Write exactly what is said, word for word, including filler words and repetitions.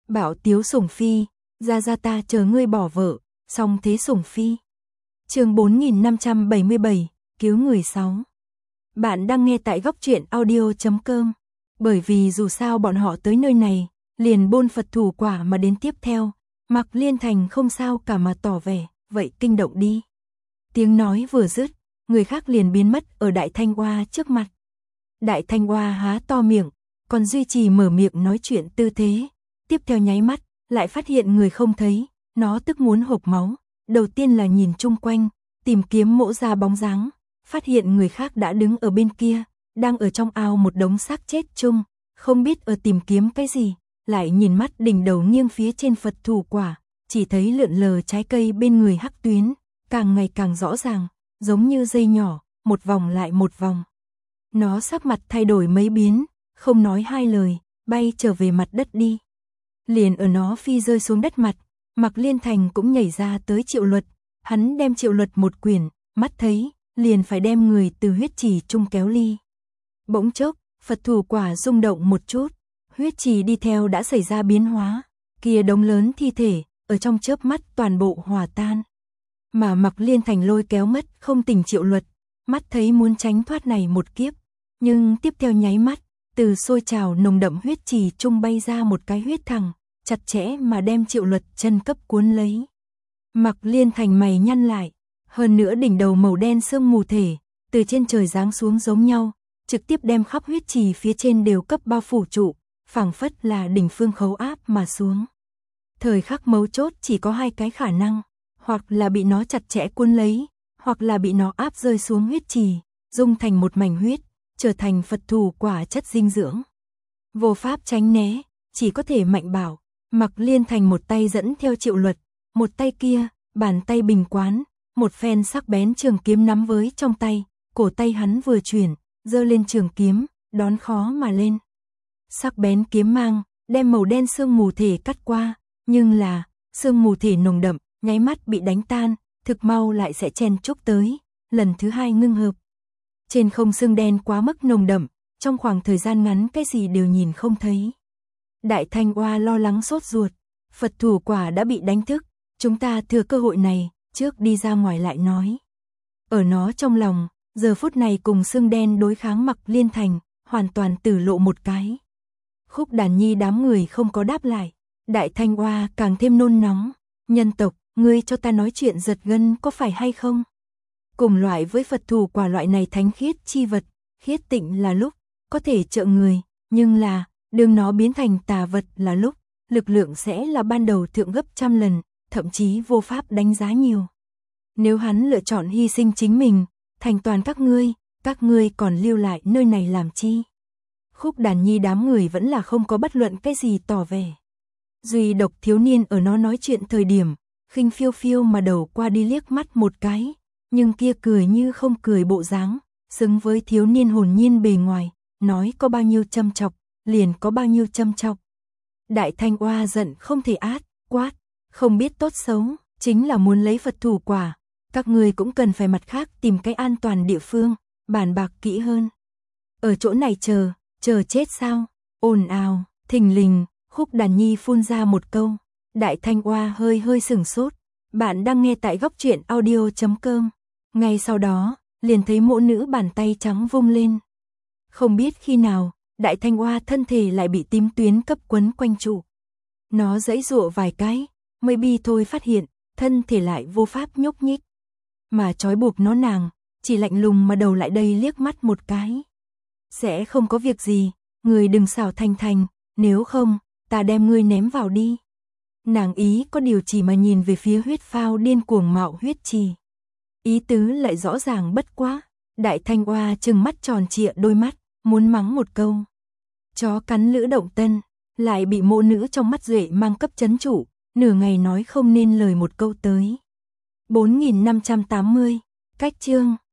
Bảo tiếu sủng phi, ra ra ta chờ ngươi bỏ vợ, song thế sủng phi. Chương bốn nghìn năm trăm bảy mươi bảy, cứu người sáu. Bạn đang nghe tại góc truyện audio chấm com. Bởi vì dù sao bọn họ tới nơi này, liền bôn Phật thủ quả mà đến tiếp theo, Mạc Liên Thành không sao cả mà tỏ vẻ, vậy kinh động đi. Tiếng nói vừa dứt, người khác liền biến mất ở Đại Thanh Oa trước mặt. Đại Thanh Oa há to miệng, còn duy trì mở miệng nói chuyện tư thế, tiếp theo nháy mắt, lại phát hiện người không thấy, nó tức muốn hộc máu, đầu tiên là nhìn chung quanh, tìm kiếm mỗ ra bóng dáng, phát hiện người khác đã đứng ở bên kia, đang ở trong ao một đống xác chết chung, không biết ở tìm kiếm cái gì, lại nhìn mắt đỉnh đầu nghiêng phía trên Phật thủ quả, chỉ thấy lượn lờ trái cây bên người hắc tuyến, càng ngày càng rõ ràng, giống như dây nhỏ, một vòng lại một vòng. Nó sắc mặt thay đổi mấy biến, không nói hai lời, bay trở về mặt đất đi. Liền ở nó phi rơi xuống đất mặt, Mạc Liên Thành cũng nhảy ra tới Triệu Luật, hắn đem Triệu Luật một quyển, mắt thấy, liền phải đem người từ huyết trì chung kéo ly. Bỗng chốc, Phật thủ quả rung động một chút, huyết trì đi theo đã xảy ra biến hóa, kia đống lớn thi thể, ở trong chớp mắt toàn bộ hòa tan. Mà Mạc Liên Thành lôi kéo mất không tỉnh Triệu Luật, mắt thấy muốn tránh thoát này một kiếp, nhưng tiếp theo nháy mắt, từ sôi trào nồng đậm huyết trì chung bay ra một cái huyết thẳng, chặt chẽ mà đem Triệu Luật chân cấp cuốn lấy. Mạc Liên Thành mày nhăn lại, hơn nữa đỉnh đầu màu đen sương mù thể, từ trên trời giáng xuống giống nhau, trực tiếp đem khắp huyết trì phía trên đều cấp bao phủ trụ, phảng phất là đỉnh phương khấu áp mà xuống. Thời khắc mấu chốt chỉ có hai cái khả năng, hoặc là bị nó chặt chẽ cuốn lấy, hoặc là bị nó áp rơi xuống huyết trì, dung thành một mảnh huyết, trở thành Phật thủ quả chất dinh dưỡng. Vô pháp tránh né, chỉ có thể mạnh bảo, Mạc Liên Thành một tay dẫn theo Triệu Luật, một tay kia, bàn tay bình quán, một phen sắc bén trường kiếm nắm với trong tay, cổ tay hắn vừa chuyển, giơ lên trường kiếm, đón khó mà lên. Sắc bén kiếm mang, đem màu đen sương mù thể cắt qua, nhưng là, sương mù thể nồng đậm, nháy mắt bị đánh tan, thực mau lại sẽ chen chúc tới, lần thứ hai ngưng hợp. Trên không sương đen quá mức nồng đậm, trong khoảng thời gian ngắn cái gì đều nhìn không thấy. Đại Thanh Oa lo lắng sốt ruột, Phật thủ quả đã bị đánh thức, chúng ta thừa cơ hội này, trước đi ra ngoài lại nói. Ở nó trong lòng, giờ phút này cùng sương đen đối kháng Mạc Liên Thành, hoàn toàn tử lộ một cái. Khúc Đàn Nhi đám người không có đáp lại, Đại Thanh Oa càng thêm nôn nóng, nhân tộc, ngươi cho ta nói chuyện giật gân có phải hay không? Cùng loại với Phật thủ quả loại này thánh khiết chi vật, khiết tịnh là lúc, có thể trợ người, nhưng là, đừng nó biến thành tà vật là lúc, lực lượng sẽ là ban đầu thượng gấp trăm lần, thậm chí vô pháp đánh giá nhiều. Nếu hắn lựa chọn hy sinh chính mình, thành toàn các ngươi, các ngươi còn lưu lại nơi này làm chi? Khúc Đàn Nhi đám người vẫn là không có bất luận cái gì tỏ vẻ. Duy độc thiếu niên ở nó nói chuyện thời điểm, khinh phiêu phiêu mà đầu qua đi liếc mắt một cái, nhưng kia cười như không cười bộ dáng, xứng với thiếu niên hồn nhiên bề ngoài, nói có bao nhiêu châm chọc, liền có bao nhiêu châm chọc. Đại Thanh Oa giận không thể át, quát, không biết tốt xấu, chính là muốn lấy Phật thủ quả, các ngươi cũng cần phải mặt khác tìm cái an toàn địa phương, bàn bạc kỹ hơn. Ở chỗ này chờ, chờ chết sao? Ồn ào, thình lình, Khúc Đàn Nhi phun ra một câu, Đại Thanh Oa hơi hơi sửng sốt. Bạn đang nghe tại góc truyện audio chấm com. Ngay sau đó, liền thấy mỗ nữ bàn tay trắng vung lên. Không biết khi nào, Đại Thanh Oa thân thể lại bị tím tuyến cấp quấn quanh trụ. Nó giãy giụa vài cái, mới bi thôi phát hiện, thân thể lại vô pháp nhúc nhích. Mà trói buộc nó nàng, chỉ lạnh lùng mà đầu lại đây liếc mắt một cái. Sẽ không có việc gì, người đừng xảo thành thành, nếu không, ta đem ngươi ném vào đi. Nàng ý có điều chỉ mà nhìn về phía huyết phao điên cuồng mạo huyết trì. Ý tứ lại rõ ràng bất quá, Đại Thanh Oa trừng mắt tròn trịa đôi mắt, muốn mắng một câu. Chó cắn lữ động tân, lại bị mộ nữ trong mắt duệ mang cấp chấn trụ, nửa ngày nói không nên lời một câu tới. bốn nghìn năm trăm tám mươi, cách chương.